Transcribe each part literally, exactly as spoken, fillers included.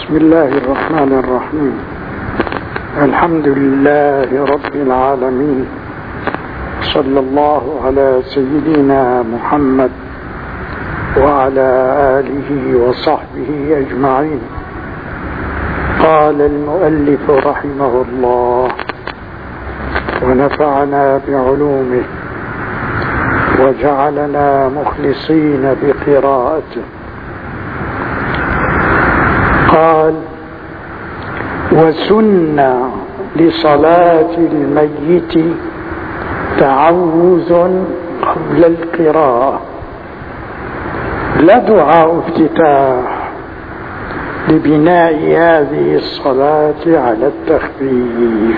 بسم الله الرحمن الرحيم. الحمد لله رب العالمين، صلى الله على سيدنا محمد وعلى آله وصحبه أجمعين. قال المؤلف رحمه الله ونفعنا بعلومه وجعلنا مخلصين بقراءته. قال: وسن لصلاة الميت تعوذ قبل القراءة، لا دعاء افتتاح، لبناء هذه الصلاة على التخفيف.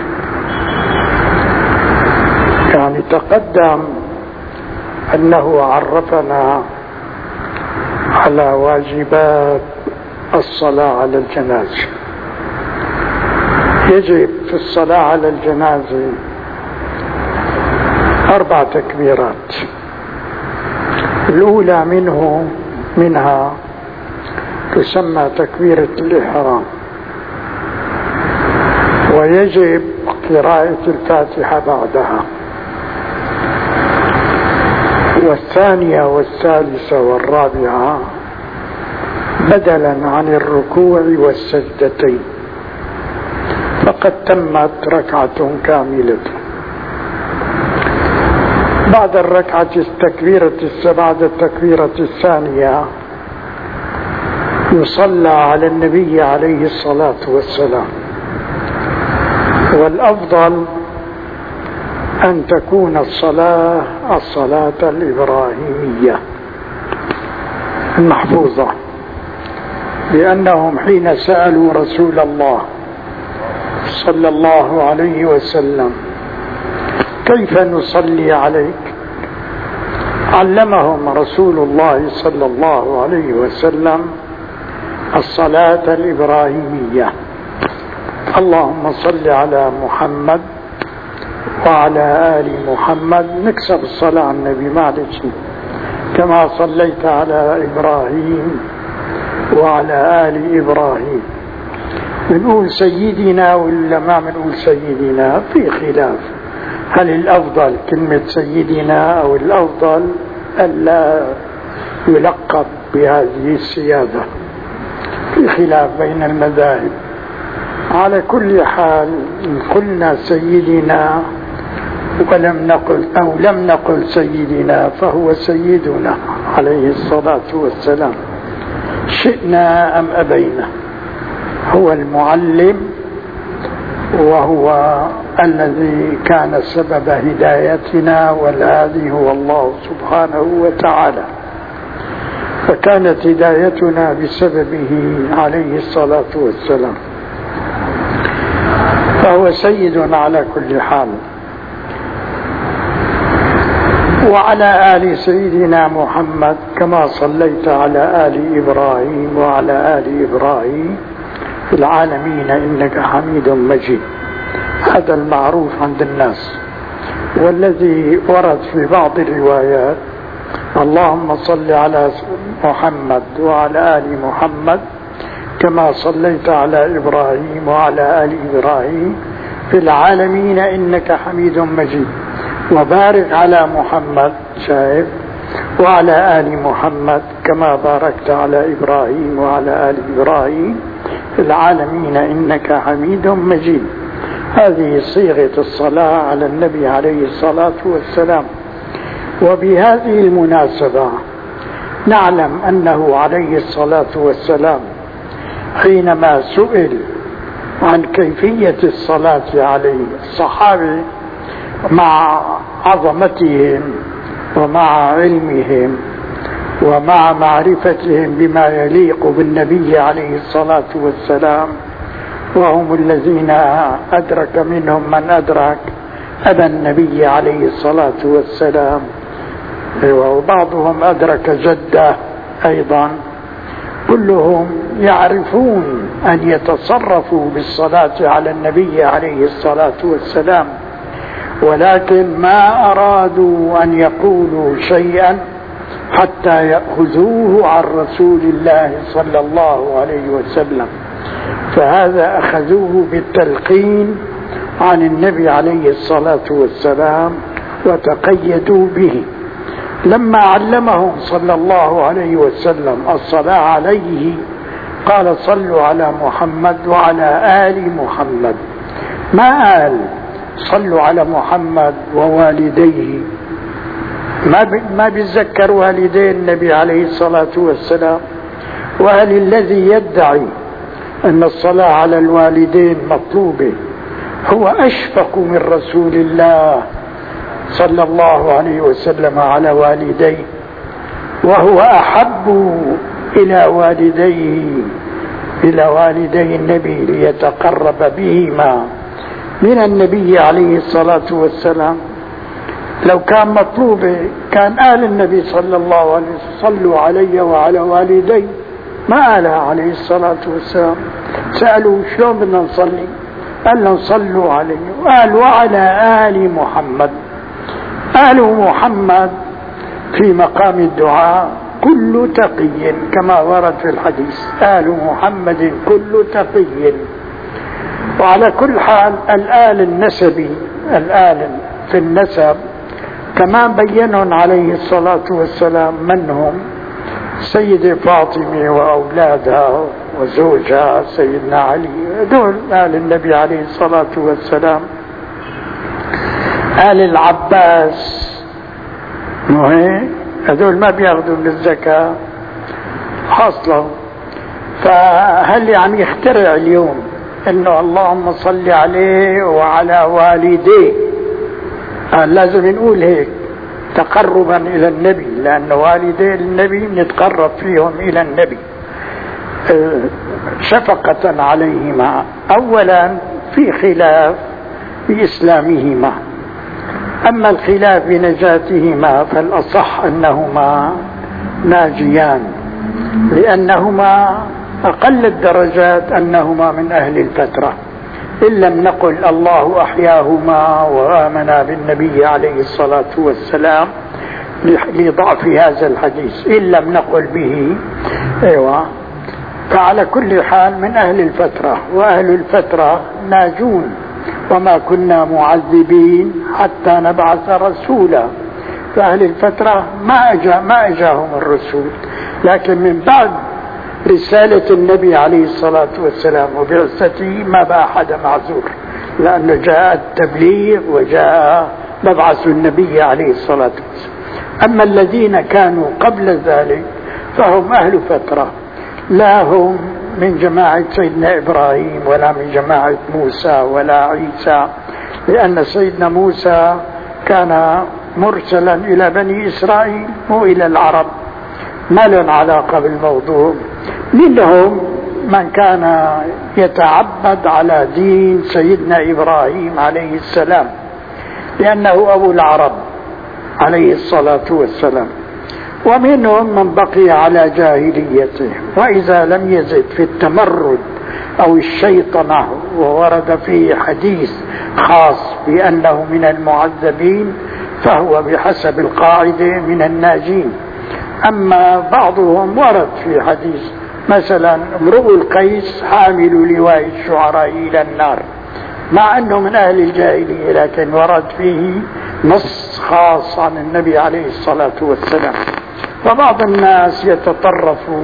يعني تقدم أنه عرفنا على واجبات الصلاة على الجنازة. يجب في الصلاة على الجنازة أربع تكبيرات. الأولى منه منها تسمى تكبيرة الإحرام، ويجب قراءة الفاتحة بعدها. والثانية والثالثة والرابعة بدلا عن الركوع والسجدتين، فقد تمت ركعة كاملة. بعد الركعة التكبيرة بعد التكبيرة الثانية يصلى على النبي عليه الصلاة والسلام، والأفضل أن تكون الصلاة الصلاة الإبراهيمية المحفوظة، لأنهم حين سألوا رسول الله صلى الله عليه وسلم كيف نصلي عليك، علمهم رسول الله صلى الله عليه وسلم الصلاة الإبراهيمية: اللهم صل على محمد وعلى آل محمد. نكسب الصلاة على النبي معلش، كما صليت على إبراهيم وعلى آل إبراهيم. بنقول سيدنا ولا ما بنقول سيدنا؟ في خلاف، هل الأفضل كلمة سيدنا أو الأفضل ألا يلقب بهذه السيادة؟ في خلاف بين المذاهب. على كل حال قلنا سيدنا ولم نقل أو لم نقل سيدنا فهو سيدنا عليه الصلاة والسلام، شئنا أم أبينا. هو المعلم، وهو الذي كان سبب هدايتنا، والهادي هو الله سبحانه وتعالى، فكانت هدايتنا بسببه عليه الصلاة والسلام، فهو سيد على كل حال. وعلى آل سيدنا محمد كما صليت على آل إبراهيم وعلى آل إبراهيم في العالمين إنك حميد مجيد. هذا المعروف عند الناس، والذي ورد في بعض الروايات: اللهم صل على محمد وعلى آل محمد كما صليت على إبراهيم وعلى آل إبراهيم في العالمين إنك حميد مجيد، وبارك على محمد، شايف، وعلى آل محمد كما باركت على إبراهيم وعلى آل إبراهيم في العالمين إنك حميد مجيد. هذه صيغة الصلاة على النبي عليه الصلاة والسلام. وبهذه المناسبة نعلم أنه عليه الصلاة والسلام حينما سئل عن كيفية الصلاة عليه، الصحابة مع عظمتهم ومع علمهم ومع معرفتهم بما يليق بالنبي عليه الصلاة والسلام، وهم الذين أدرك منهم من أدرك أبا النبي عليه الصلاة والسلام، وبعضهم أدرك جده أيضا، كلهم يعرفون أن يتصرفوا بالصلاة على النبي عليه الصلاة والسلام، ولكن ما أرادوا أن يقولوا شيئا حتى يأخذوه عن رسول الله صلى الله عليه وسلم. فهذا أخذوه بالتلقين عن النبي عليه الصلاة والسلام وتقيدوا به. لما علمهم صلى الله عليه وسلم الصلاة عليه قال صلوا على محمد وعلى آل محمد، ما قال صلوا على محمد ووالديه. ما ما بيتذكر والدي النبي عليه الصلاة والسلام. وهل الذي يدعي أن الصلاة على الوالدين مطلوبة هو أشفق من رسول الله صلى الله عليه وسلم على والديه، وهو أحب إلى والديه إلى والدي النبي ليتقرب بهما من النبي عليه الصلاة والسلام؟ لو كان مطلوب كان آل النبي صلى الله عليه وسلم صلوا علي وعلى والدي، ما قالها عليه الصلاة والسلام. سألوا شلون بدنا نصلي؟ قال لهم صلوا علي، وقال وعلى آل محمد. آل محمد في مقام الدعاء كل تقي كما ورد في الحديث، آل محمد كل تقي. وعلى كل حال الآل النسبي، الآل في النسب كما بينهم عليه الصلاة والسلام من هم: سيدة فاطمة وأولادها وزوجها سيدنا علي، دول آل النبي عليه الصلاة والسلام. آل العباس مهم، هذول ما بياخذوا من الزكاة حاصلة. فهل يعني يخترع اليوم انه اللهم صل عليه وعلى والديه؟ آه لازم نقول هيك تقربا الى النبي، لان والدي النبي نتقرب فيهم الى النبي آه شفقة عليهما. اولا في خلاف في اسلامهما، أما الخلاف بنجاتهما فالأصح أنهما ناجيان، لأنهما أقل الدرجات أنهما من أهل الفترة، إن لم نقل الله أحياهما وآمنا بالنبي عليه الصلاة والسلام لضعف هذا الحديث، إن لم نقل به. أيوة. فعلى كل حال من أهل الفترة، وأهل الفترة ناجون، وما كنا معذبين حتى نبعث رسولا. فأهل الفترة ما أجا ما أجاهم الرسول، لكن من بعد رسالة النبي عليه الصلاة والسلام وبعثته ما بقى حدا معذور، لأنه جاء التبليغ وجاء مبعث النبي عليه الصلاة والسلام. أما الذين كانوا قبل ذلك فهم أهل فترة، لا هم من جماعة سيدنا إبراهيم ولا من جماعة موسى ولا عيسى، لأن سيدنا موسى كان مرسلا إلى بني إسرائيل مو إلى العرب، ما لهم علاقة بالموضوع. منهم من كان يتعبد على دين سيدنا إبراهيم عليه السلام، لأنه أبو العرب عليه الصلاة والسلام، ومنهم من بقي على جاهليته، وإذا لم يزد في التمرد أو الشيطنة وورد فيه حديث خاص بأنه من المعذبين فهو بحسب القاعدة من الناجين. أما بعضهم ورد في حديث مثلا امرؤ القيس حامل لواء الشعراء إلى النار، مع أنه من أهل الجاهلية، لكن ورد فيه نص خاص عن النبي عليه الصلاة والسلام. فبعض الناس يتطرفون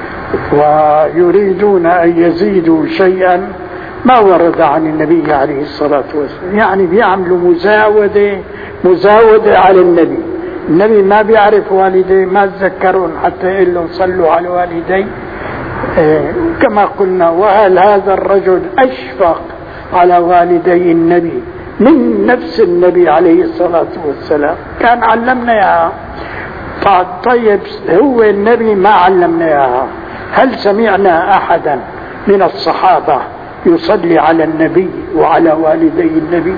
ويريدون أن يزيدوا شيئا ما ورد عن النبي عليه الصلاة والسلام، يعني بيعملوا مزاودة مزاودة على النبي. النبي ما بيعرف والديه، ما تذكرون حتى يقول لهم صلوا على والديه. إيه كما قلنا، وهل هذا الرجل أشفق على والدي النبي من نفس النبي عليه الصلاة والسلام؟ كان علمنا إياها. طيب هو النبي ما علمنا إياها، هل سمعنا أحدا من الصحابة يصلي على النبي وعلى والدي النبي؟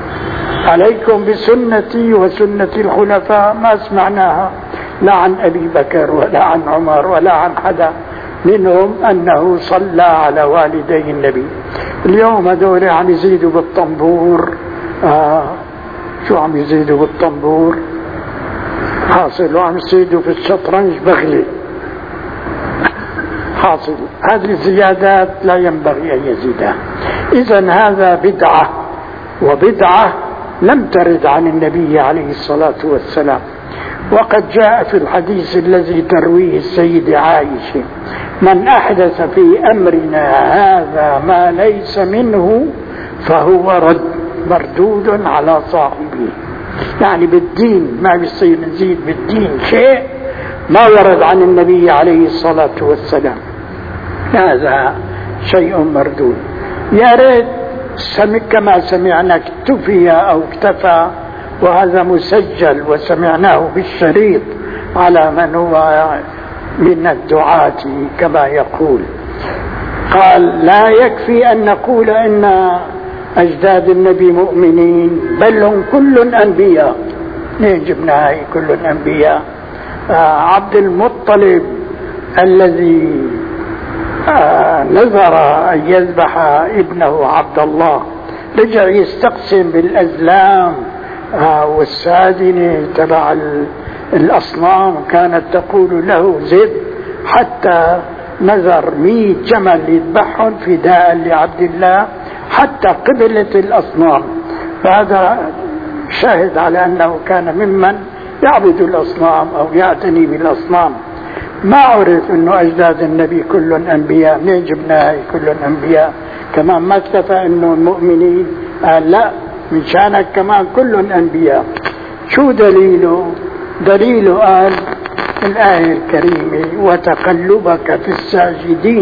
عليكم بسنتي وسنة الخلفاء، ما سمعناها لا عن أبي بكر ولا عن عمر ولا عن حدا منهم أنه صلى على والدي النبي. اليوم هذول عم يزيدوا بالطنبور. آه شو عم يزيدوا بالطنبور؟ حاصل وعم يزيدوا في الشطرنج بغلي. حاصل هذه الزيادات لا ينبغي أن يزيدها. إذن هذا بدعة، وبدعة لم ترد عن النبي عليه الصلاة والسلام. وقد جاء في الحديث الذي ترويه السيدة عائشة: من أحدث في أمرنا هذا ما ليس منه فهو رد مردود على صاحبه. يعني بالدين ما بيصير نزيد بالدين شيء ما ورد عن النبي عليه الصلاة والسلام، هذا شيء مردود. يا ريت سمع كما سمعنا اكتفي أو اكتفى، وهذا مسجل وسمعناه بالشريط على من هو من الدعاة كما يقول. قال: لا يكفي أن نقول إن أجداد النبي مؤمنين، بل هم كل أنبياء. ليه جبنا هاي كل أنبياء؟ آه عبد المطلب الذي آه نذر أن يذبح ابنه عبد الله رجع يستقسم بالأزلام آه والسادنة تبع الأصنام كانت تقول له زد، حتى نذر مئة جمل يذبحهم فداء لعبد الله حتى قبلت الأصنام. فهذا شاهد على أنه كان ممن يعبد الأصنام أو يعتني بالأصنام. ما عرف أنه أجداد النبي كل أنبياء. من جبناها كل أنبياء؟ كمان ما اكتفى أنه المؤمنين، قال لا، من شانك كمان كل أنبياء. شو دليله؟ دليله قال الآية الكريمة: وتقلبك في الساجدين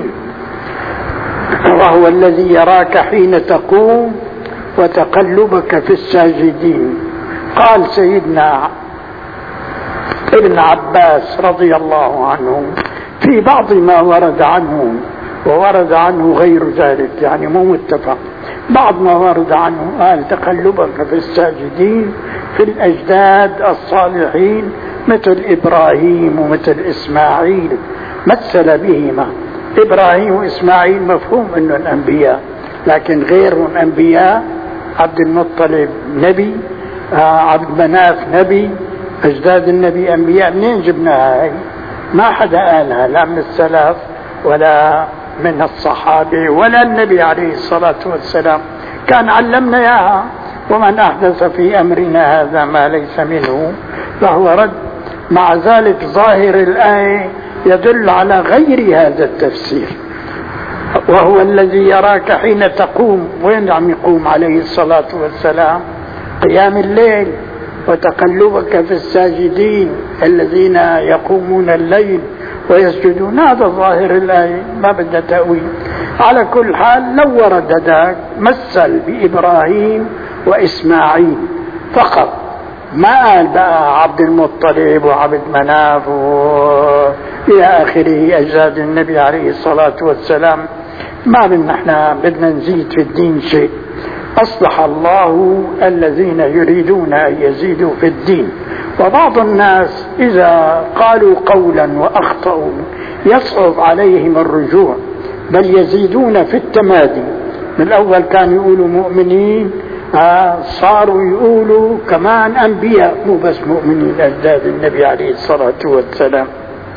وهو الذي يراك حين تقوم وتقلبك في الساجدين. قال سيدنا ابن عباس رضي الله عنه في بعض ما ورد عنه، وورد عنه غير ذلك يعني مو متفق، بعض ما ورد عنه قال: تقلبك في الساجدين في الأجداد الصالحين مثل إبراهيم ومثل إسماعيل، مثل بهما. إبراهيم وإسماعيل مفهوم أنه الأنبياء، لكن غيرهم أنبياء. عبد المطلب نبي، آه عبد مناف نبي، أجداد النبي أنبياء. منين جبناها هاي؟ ما حدا قالها، لا من السلف ولا من الصحابة ولا النبي عليه الصلاة والسلام. كان علمنا إياها: ومن أحدث في أمرنا هذا ما ليس منه فهو رد. مع ذلك ظاهر الآية يدل على غير هذا التفسير. وهو الذي يراك حين تقوم، وين عم يقوم عليه الصلاة والسلام؟ قيام الليل. وتقلبك في الساجدين الذين يقومون الليل ويسجدون، هذا ظاهر الآية ما بدها تأويل. على كل حال لو ورد ذاك مثل بإبراهيم وإسماعيل فقط، ما قال بقى عبد المطلب وعبد مناف إلى آخره أجداد النبي عليه الصلاة والسلام. ما بدنا احنا بدنا نزيد في الدين شيء. أصلح الله الذين يريدون أن يزيدوا في الدين. وبعض الناس إذا قالوا قولا وأخطأوا يصعب عليهم الرجوع، بل يزيدون في التمادي. من الأول كانوا يقولوا مؤمنين، آه صاروا يقولوا كمان أنبياء، مو بس مؤمنين أجداد النبي عليه الصلاة والسلام.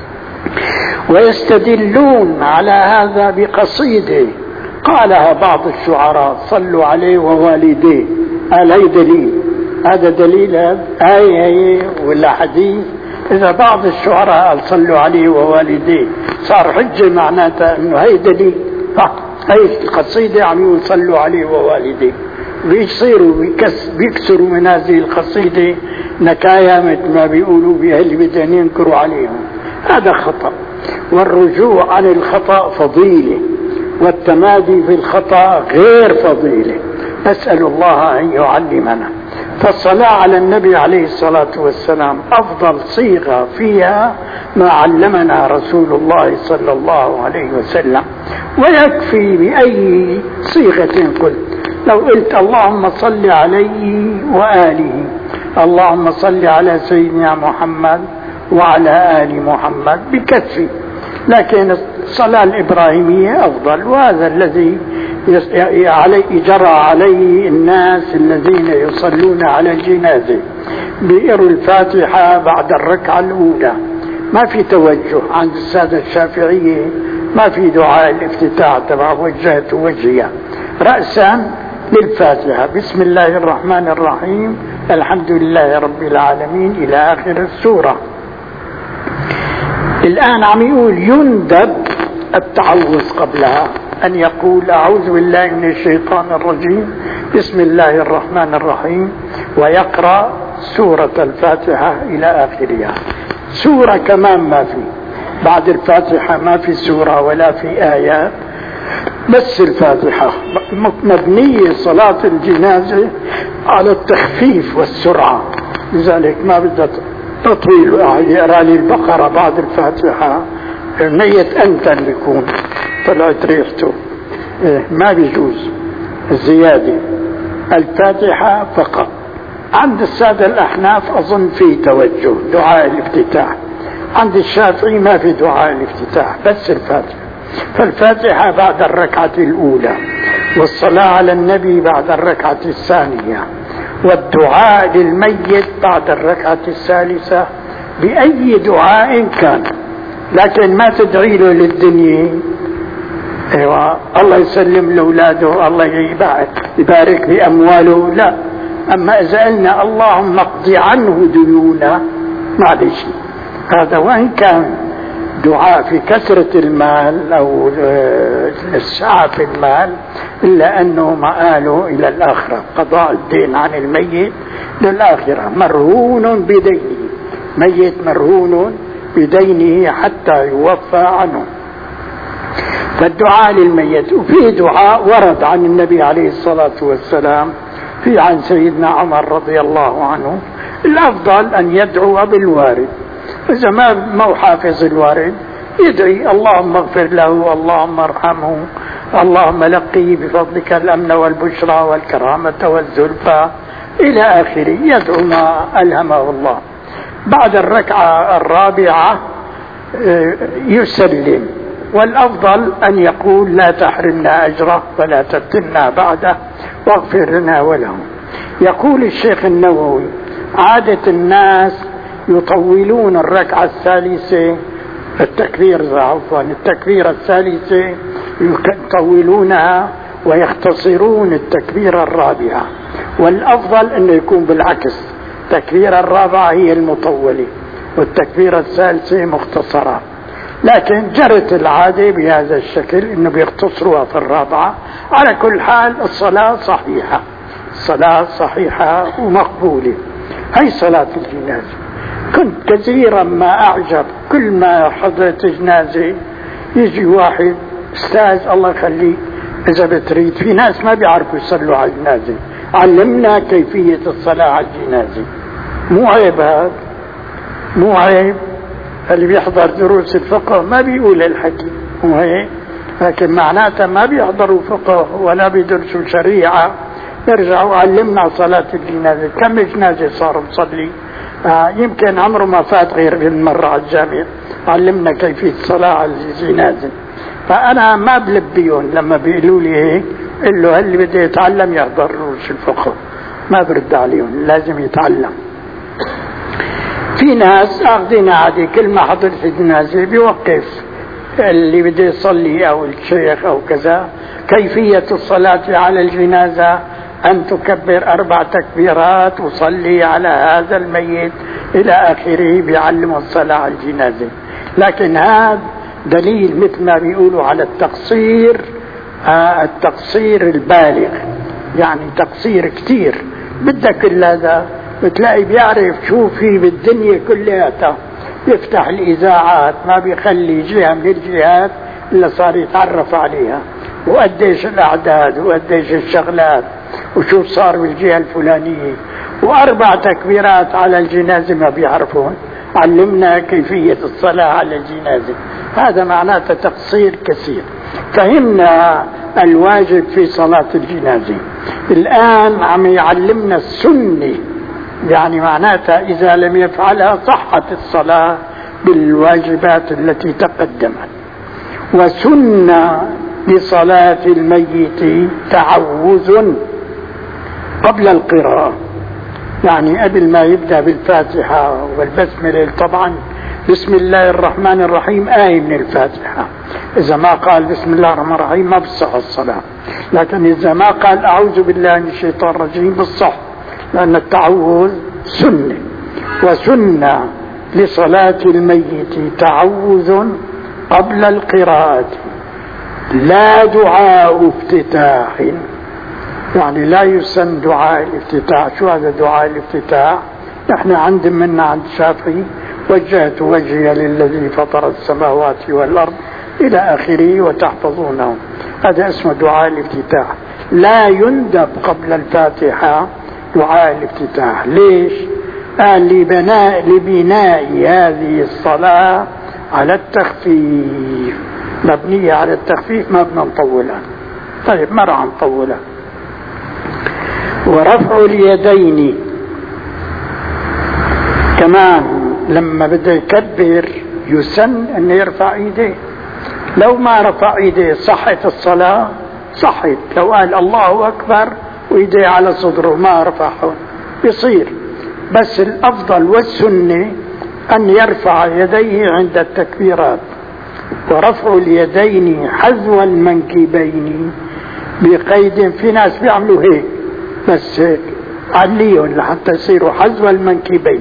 ويستدلون على هذا بقصيدة قالها بعض الشعراء: صلوا عليه ووالديه. قال هي دليل، هذا دليل، آية هي ولا حديث؟ إذا بعض الشعراء قال صلوا عليه ووالديه صار حجة، معناتها إنه هي دليل. هي القصيدة عم يقول صلوا عليه ووالديه، بيصيروا بيكسروا من هذه القصيدة نكايا مثل ما بيقولوا بأهل بدهم ينكروا عليهم. هذا خطأ. والرجوع عن الخطأ فضيلة، والتمادي في الخطأ غير فضيلة. نسأل الله أن يعلمنا. فالصلاة على النبي عليه الصلاة والسلام أفضل صيغة فيها ما علمنا رسول الله صلى الله عليه وسلم، ويكفي بأي صيغة قلت. لو قلت اللهم صل عليه وآله، اللهم صل على سيدنا محمد وعلى آل محمد، بكفي. لكن الصلاة الإبراهيمية أفضل، وهذا الذي جرى عليه الناس الذين يصلون على الجنازة، بيقروا الفاتحة بعد الركعة الأولى، ما في توجه. عند السادة الشافعية ما في دعاء الافتتاح تبع وجهت وجهي رأسا للفاتحة. بسم الله الرحمن الرحيم الحمد لله رب العالمين إلى آخر السورة. الآن عم يقول يندب التعوذ قبلها، أن يقول أعوذ بالله من الشيطان الرجيم بسم الله الرحمن الرحيم، ويقرأ سورة الفاتحة إلى آخرها. سورة كمان ما في، بعد الفاتحة ما في سورة ولا في آيات، بس الفاتحة. مبنية صلاة الجنازة على التخفيف والسرعة، لذلك ما بدها تطويل. يقرأ لي البقرة بعد الفاتحة ميت أنتن بيكون طلعت ريحته، إيه ما بيجوز الزيادة. الفاتحة فقط. عند السادة الأحناف أظن في توجه دعاء الافتتاح، عند الشافعي ما في دعاء الافتتاح بس الفاتحة. فالفاتحة بعد الركعة الأولى، والصلاة على النبي بعد الركعة الثانية، والدعاء للميت بعد الركعة الثالثة بأي دعاء كان، لكن ما تدعي له للدنيا ايوه الله يسلم لاولاده الله يبارك بامواله، لا. اما اذا قلنا اللهم اقضي عنه ديونه معلش، هذا وان كان دعاء في كثرة المال او السعة في المال، الا انه مآله الى الاخرة، قضاء الدين عن الميت للاخرة، مرهون بدينه، ميت مرهون بدينه حتى يوفى عنه. فالدعاء للميت. وفي دعاء ورد عن النبي عليه الصلاة والسلام، في عن سيدنا عمر رضي الله عنه، الأفضل أن يدعو بالوارد، إذا ما ما حافظ الوارد يدعي اللهم اغفر له، اللهم ارحمه، اللهم لقيه بفضلك الأمن والبشرى والكرامة والزلفى إلى آخره، يدعو ما ألهمه الله. بعد الركعة الرابعة يسلم، والأفضل أن يقول لا تحرمنا أجره ولا تفتنا بعده واغفر لنا وله. يقول الشيخ النووي عادة الناس يطولون الركعة الثالثة التكبير عفوا التكبيرة الثالثة يطولونها ويختصرون التكبيرة الرابعة، والأفضل أنه يكون بالعكس، التكبيرة الرابعة هي المطولة والتكبيرة الثالثة مختصرة. لكن جرت العادة بهذا الشكل انه بيختصروها في الرابعة. على كل حال الصلاة صحيحة، الصلاة صحيحة ومقبولة. هي صلاة الجنازة. كنت كثيرا ما اعجب كل ما حضرت جنازة يجي واحد استاذ الله يخليه اذا بتريد، في ناس ما بيعرفوا يصلوا على الجنازة، علمنا كيفية الصلاة على الجنازة. مو عيب هذا، مو عيب. اللي بيحضر دروس الفقه ما بيقول الحكي مو هيك، لكن معناتها ما بيحضروا فقه ولا بيدرسوا شريعة، يرجعوا علمنا صلاة الجنازة. كم جنازة صار نصلي؟ آه يمكن عمره ما فات غير المرة على الجامع، علمنا كيفية الصلاة على الجنازة. فأنا ما بلبيهم لما بيقولوا لي هيك، قل له اللي بده يتعلم يحضر دروس الفقه، ما برد عليهم، لازم يتعلم. في ناس اخذين عادي كل ما حضرت الجنازة بيوقف اللي بده يصلي او الشيخ او كذا، كيفية الصلاة على الجنازة ان تكبر اربع تكبيرات وصلي على هذا الميت الى اخره، بيعلموا الصلاة على الجنازة. لكن هذا دليل مثل ما بيقولوا على التقصير، آه التقصير البالغ، يعني تقصير كتير. بدك كل هذا بتلاقي بيعرف شو في بالدنيا كلها، يفتح الإذاعات ما بيخلي جهة من الجهات إلا صار يتعرف عليها، وقديش الأعداد وقديش الشغلات وشو صار بالجهة الفلانية، وأربع تكبيرات على الجنازة ما بيعرفون. علمنا كيفية الصلاة على الجنازة، هذا معناته تقصير كثير. فهمنا الواجب في صلاة الجنازة. الآن عم يعلمنا السنة، يعني معناتها إذا لم يفعلها صحت الصلاة بالواجبات التي تقدمت. وسنة لصلاة الميت تعوذ قبل القراءة، يعني قبل ما يبدأ بالفاتحة والبسملة. طبعا بسم الله الرحمن الرحيم آية من الفاتحة. إذا ما قال بسم الله الرحمن الرحيم ما بصح الصلاة، لكن إذا ما قال أعوذ بالله من الشيطان الرجيم بصح، لأن التعوذ سنة، وسنة لصلاة الميت تعوذ قبل القراءة لا دعاء افتتاح، يعني لا يسن دعاء الافتتاح. شو هذا دعاء الافتتاح؟ نحن عند منا عند الشافعي وجهت وجهي للذي فطر السماوات والأرض إلى آخره وتحفظونه، هذا اسمه دعاء الافتتاح. لا يندب قبل الفاتحة دعاء الافتتاح. ليش؟ قال لبناء لبناء هذه الصلاة على التخفيف، مبنية على التخفيف، ما بدنا نطولها. طيب ما راح نطولها. ورفع اليدين كمان لما بده يكبر يسن أن يرفع ايديه. لو ما رفع ايديه صحت الصلاة، صحت. لو قال الله أكبر وايديه على صدره ما رفعهم يصير. بس الأفضل والسنة أن يرفع يديه عند التكبيرات. ورفع اليدين حذو المنكبين بقيد، في ناس بيعملوا هيك بس هيك عليهم لحتى يصيروا حذو المنكبين.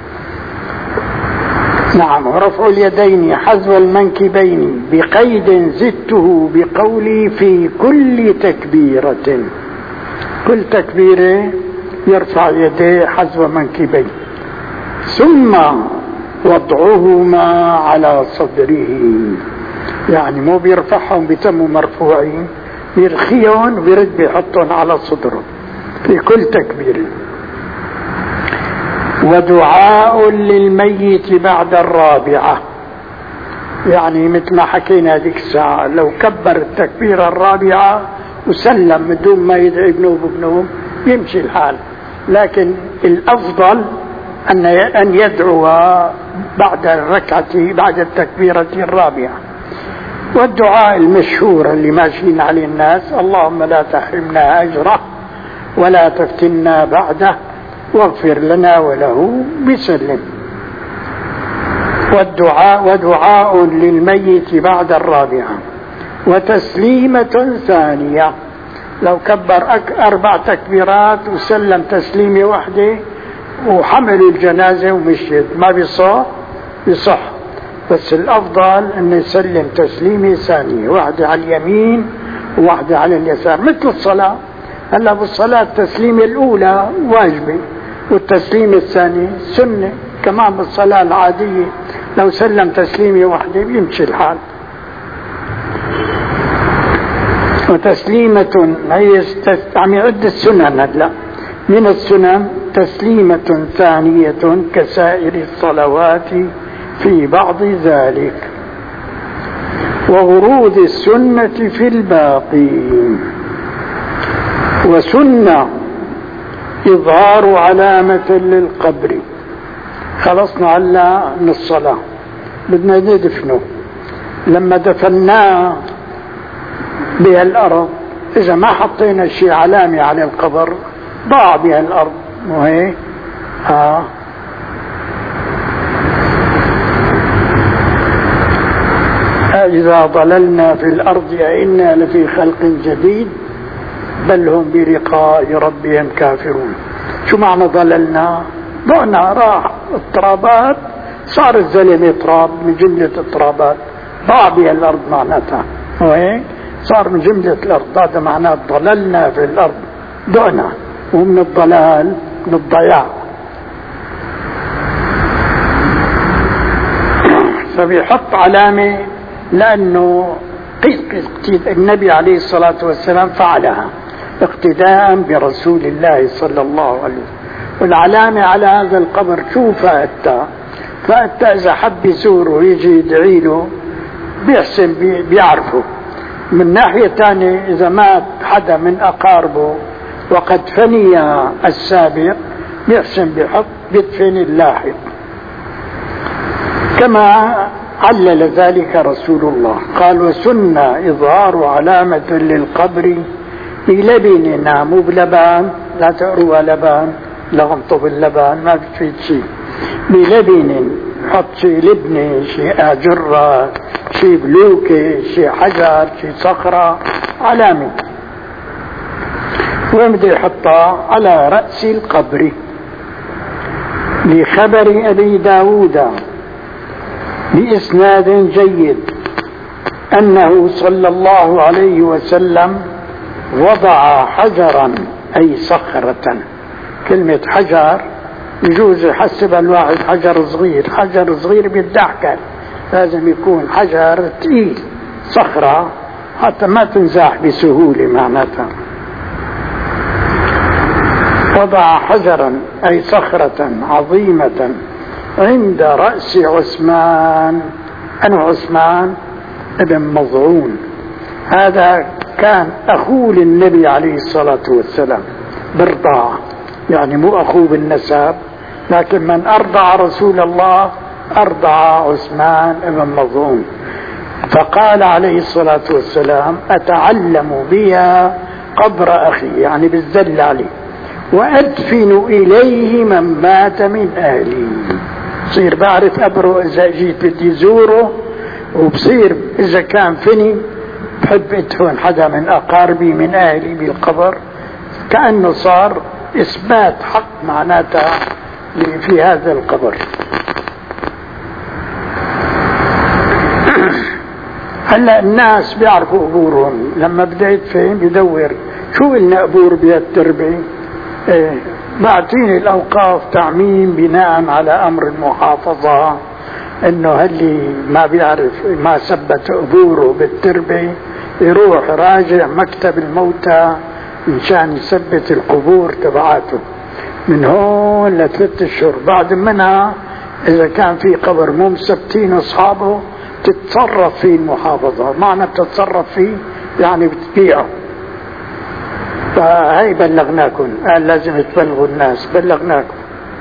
نعم، ورفع اليدين حذو المنكبين بقيد زدته بقولي في كل تكبيرة، كل تكبيرة يرفع يديه حذو منكبين. ثم وضعهما على صدره، يعني مو بيرفعهم بتموا مرفوعين، بيرخيهم وبيرد بيحطهم على صدره في كل تكبير. ودعاء للميت بعد الرابعة، يعني مثل ما حكينا ذيك الساعة لو كبر التكبيرة الرابعة وسلم من دون ما يدعي ابنه وابنه يمشي الحال، لكن الأفضل أن أن يدعو بعد الركعة بعد التكبيرة الرابعة. والدعاء المشهور اللي ماشيين عليه الناس: اللهم لا تحرمنا أجره ولا تفتنا بعده واغفر لنا وله بسلم. والدعاء ودعاء للميت بعد الرابعة. وتسليمة ثانية، لو كبر أربع تكبيرات وسلم تسليمة واحدة وحمل الجنازة ومشيت ما بيصح بصح، بس الأفضل أن يسلم تسليمة ثانية، واحدة على اليمين وواحدة على اليسار، مثل الصلاة. هلا بالصلاة التسليمة الأولى واجبة والتسليمة الثانية سنة، كمان بالصلاة العادية لو سلم تسليمة واحدة بيمشي الحال. وتسليمة هي عم يعد السنن. هلا من السنن تسليمة ثانية كسائر الصلوات في بعض ذلك، وورود السنة في الباقي. وسنة إظهار علامة للقبر. خلصنا على من الصلاة بدنا ندفنه، لما دفناه بهالأرض إذا ما حطينا شيء علامة على القبر ضاع بها الأرض، مو هيك؟ آه. إذا ضللنا في الأرض أئنا لفي خلق جديد بل هم بلقاء ربهم كافرون. شو معنى ضللنا؟ ضعنا، راح الترابات، صار الزلمة تراب من جملة الترابات، ضاع بها الأرض معناتها، مو هيك؟ صار من جملة الأرض، هذا معناه ضللنا في الأرض، ضعنا، ومن الضلال من الضياع. فبيحط علامة لأنه النبي عليه الصلاة والسلام فعلها اقتداء برسول الله صلى الله عليه وسلم. والعلامة على هذا القبر شو فائدتها؟ فائدتها إذا حب يزوره يجي يدعي له بيحسن بيعرفه. من ناحية تانية إذا مات حدا من أقاربه وقد فني السابق بيحسن بيحط بيدفن اللاحق، كما علل ذلك رسول الله. قال: وسنة إظهار علامة للقبر بلبن، مو بلبان، لا تقروا لبان لغمطوا باللبان ما بتفيد شيء، بلبن حط شيء لبنة، شيء أجرة، شيء بلوكة، شيء حجر، شيء صخرة، علامة. وين بده يحطها؟ على رأس القبر. لخبر أبي داود بإسناد جيد أنه صلى الله عليه وسلم وضع حجرا أي صخرة. كلمة حجر يجوز يحسب الواحد حجر صغير، حجر صغير بالدعكة، لازم يكون حجر تقيل، صخرة حتى ما تنزاح بسهولة معناتها. وضع حجرا أي صخرة عظيمة عند رأس عثمان. أنا عثمان ابن مظعون، هذا كان أخوه للنبي عليه الصلاة والسلام برضاعة، يعني مو أخوه بالنسب، لكن من أرضع رسول الله أرضع عثمان ابن مظعون. فقال عليه الصلاة والسلام: أتعلم بها قبر أخي، يعني بالذل عليه، وأدفن إليه من مات من أهلي. بصير بعرف قبره إذا جيت بدي زوره، وبصير إذا كان فني بحب أدفن حدا من أقاربي من أهلي بالقبر، كأنه صار إثبات حق معناتها في هذا القبر. هلا الناس بيعرفوا قبورهم، لما بدأ يدفن بدور شو لنا قبور بهالتربة. إيه، بعطيني الأوقاف تعميم بناء على أمر المحافظة إنه هاللي ما بيعرف ما ثبت قبوره بالتربة يروح راجع مكتب الموتى مشان يثبت القبور تبعاته. من هون لثلاث اشهر بعد منها إذا كان في قبر مو مثبتين أصحابه تتصرف فيه المحافظة. معنى تتصرف فيه يعني بتبيعه. فهي بلغناكم، قال لازم تبلغوا الناس، بلغناكم.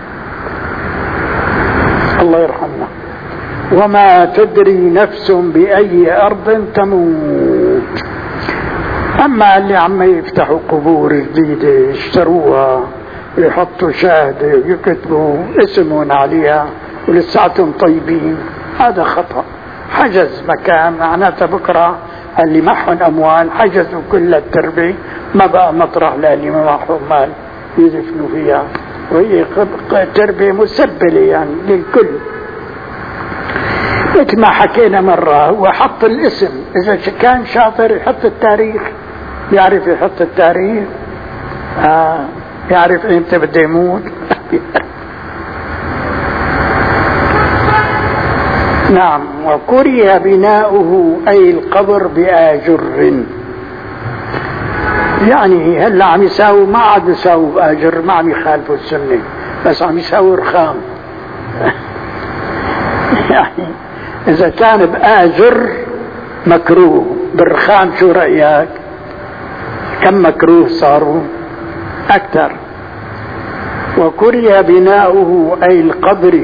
الله يرحمنا. وما تدري نفس بأي أرض تموت. أما اللي عم يفتحوا قبور جديدة يشتروها يحطوا شاهدة يكتبوا اسمهم عليها ولساتهم طيبين، هذا خطأ. حجز مكان معناته بكرة اللي معهم أموال حجزوا كل التربة، ما بقى مطرح للي ما معهم مال يدفنوا فيها، وهي تربة مسبلة يعني للكل. مثل ما حكينا مرة، هو حط الاسم، إذا كان شاطر يحط التاريخ، يعرف يحط التاريخ، آه يعرف امتى بده يموت. نعم. وكره بناؤه أي القبر بآجر، يعني هلا عم يساوي ما عاد يساوي بآجر، ما عم يخالفوا السنة، بس عم يساوي رخام. يعني إذا كان بآجر مكروه، بالرخام شو رأيك؟ كم مكروه صاروا؟ أكثر. وكره بناؤه أي القبر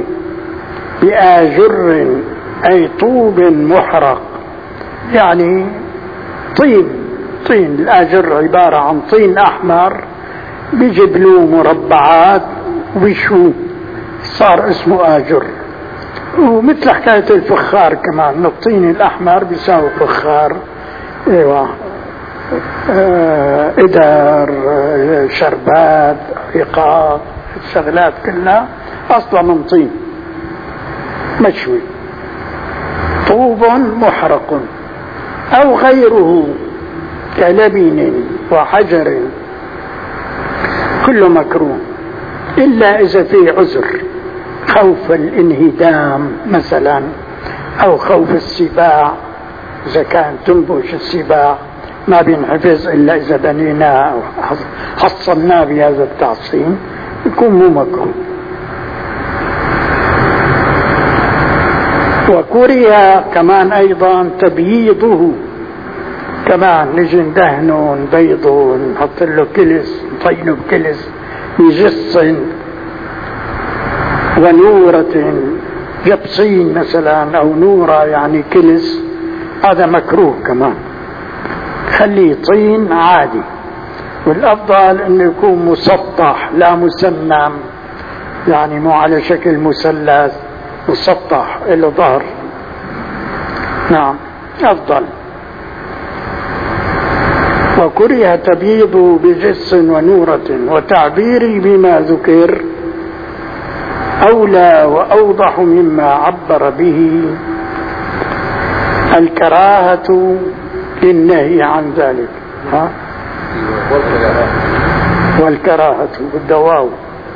بآجر أي طوب محرق، يعني طين. طين الآجر عبارة عن طين أحمر بيجبلوه مربعات وبيشوه، صار اسمه آجر. ومثل حكاية الفخار كمان، الطين الأحمر بيساوي فخار. ايوه، إدار، شربات، رقاق، الشغلات كلها أصلا من طين مشوي. طوب محرق أو غيره كلبن وحجر كله مكروه، إلا إذا في عذر، خوف الانهدام مثلا، أو خوف السباع. إذا كان تنبش السباع ما بينحفظ إلا إذا بنيناه أو حصلناه بهذا التعصيم، يكون مو مكروه. وكره كمان أيضا تبييضه، كمان نجي ندهنه نبيضه، نحط له كلس، نطينه بكلس بجص ونورة، يبصين مثلا أو نورة يعني كلس، هذا مكروه كمان. خليه طين عادي، والأفضل أنه يكون مسطح لا مسنم، يعني مو على شكل مثلث مسطح له ظهر. نعم أفضل. وكره تبييض بجس ونورة وتعبيري بما ذكر أولى وأوضح مما عبر به الكراهة للنهي عن ذلك. ها؟ والكراهة بالدواو،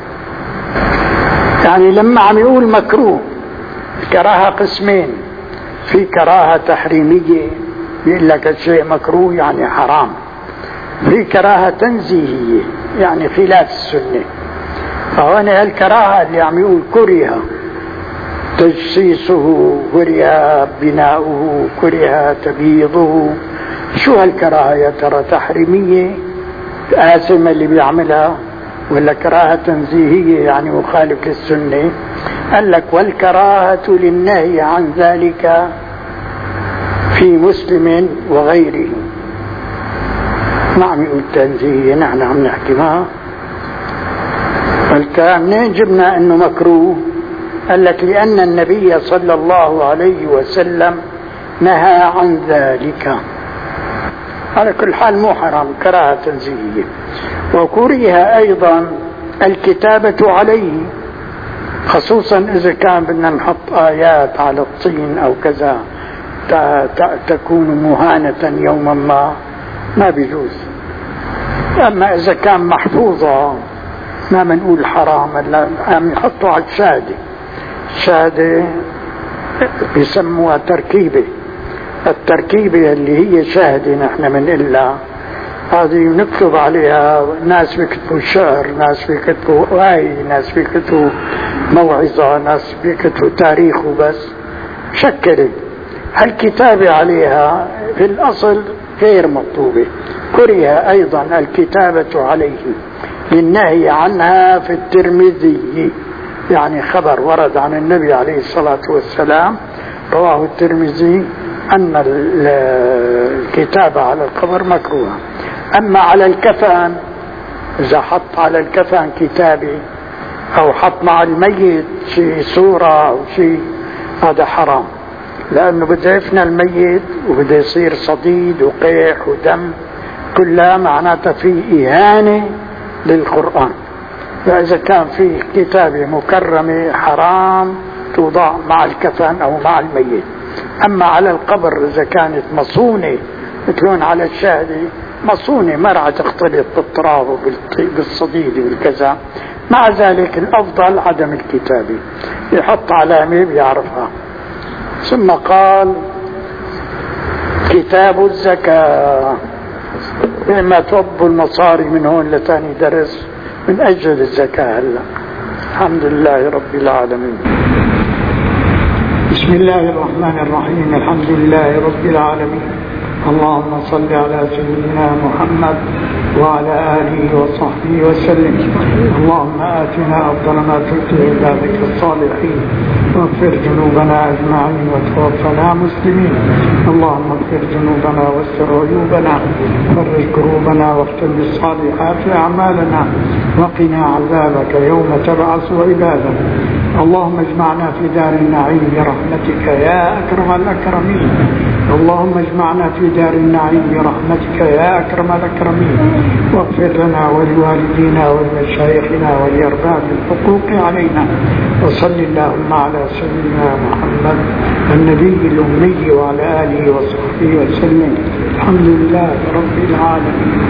يعني لما عم يقول مكروه، الكراهة قسمين، في كراهة تحريمية يقول لك الشيء مكروه يعني حرام، في كراهة تنزيهية يعني خلاف السنة. فهنا الكراهة اللي عم يقول كره تجسيسه، كره بناؤه، كره تبييضه، شو هالكراهة يا ترى؟ تحريمية آثمة اللي بيعملها، ولا كراهة تنزيهية يعني مخالف للسنة؟ قال لك والكراهة للنهي عن ذلك في مسلم وغيره. ما عم يقول تنزيهية، نحن عم نحكي معه الكلام. منين جبنا انه مكروه؟ قال لك لأن النبي صلى الله عليه وسلم نهى عن ذلك. على كل حال مو حرام، كراهة تنزيهية. وكره أيضا الكتابة عليه، خصوصا إذا كان بدنا نحط آيات على الطين أو كذا تكون مهانة يوما ما، ما بيجوز. أما إذا كان محفوظة ما منقول حرام، عم يحطوا على الشهادة. الشهادة بيسموها تركيبة، التركيبة اللي هي شهادة نحن من إلا هذه نكتب عليها، ناس بيكتبوا شعر، ناس بيكتبوا آية، ناس بيكتبوا موعظة، ناس بيكتبوا تاريخ وبس شكل. هالكتابة عليها في الأصل غير مطلوبة. كره أيضا الكتابة عليه للنهي عنها في الترمذي، يعني خبر ورد عن النبي عليه الصلاة والسلام رواه الترمذي أن الكتابة على القبر مكروه. أما على الكفن، إذا حط على الكفن كتابة أو حط مع الميت شيء صورة أو شيء، هذا حرام، لأنه بده يفنى الميت وبده يصير صديد وقيح ودم، كلها معناتها في إهانة للقرآن. فإذا كان في كتابة مكرمة حرام توضع مع الكفن أو مع الميت. أما على القبر إذا كانت مصونة مثلون على الشهادة مصونة، ما راح تختلط بالتراب وبالصديد والكذا، مع ذلك الأفضل عدم الكتابة، يحط علامة بيعرفها. ثم قال كتاب الزكاة، لما توضوا المصاري من هون لتاني درس من أجل الزكاة. هلا الحمد لله رب العالمين. بسم الله الرحمن الرحيم. الحمد لله رب العالمين. اللهم صل على سيدنا محمد وعلى آله وصحبه وسلم. اللهم آتنا أفضل ما تؤتي عبادك الصالحين، واغفر ذنوبنا أجمعين وتوفنا مسلمين. اللهم اغفر ذنوبنا واستر عيوبنا، فرج كروبنا واختم بالصالحات أعمالنا، وقنا عذابك يوم تبعث عبادك. اللهم اجمعنا في دار النعيم برحمتك يا أكرم الأكرمين. اللهم اجمعنا في دار النعيم برحمتك يا أكرم الأكرمين. واغفر لنا ولوالدينا ولمشايخنا ولأرباب الحقوق علينا. وصل اللهم على سيدنا محمد النبي الأمي وعلى آله وصحبه وسلم. الحمد لله رب العالمين.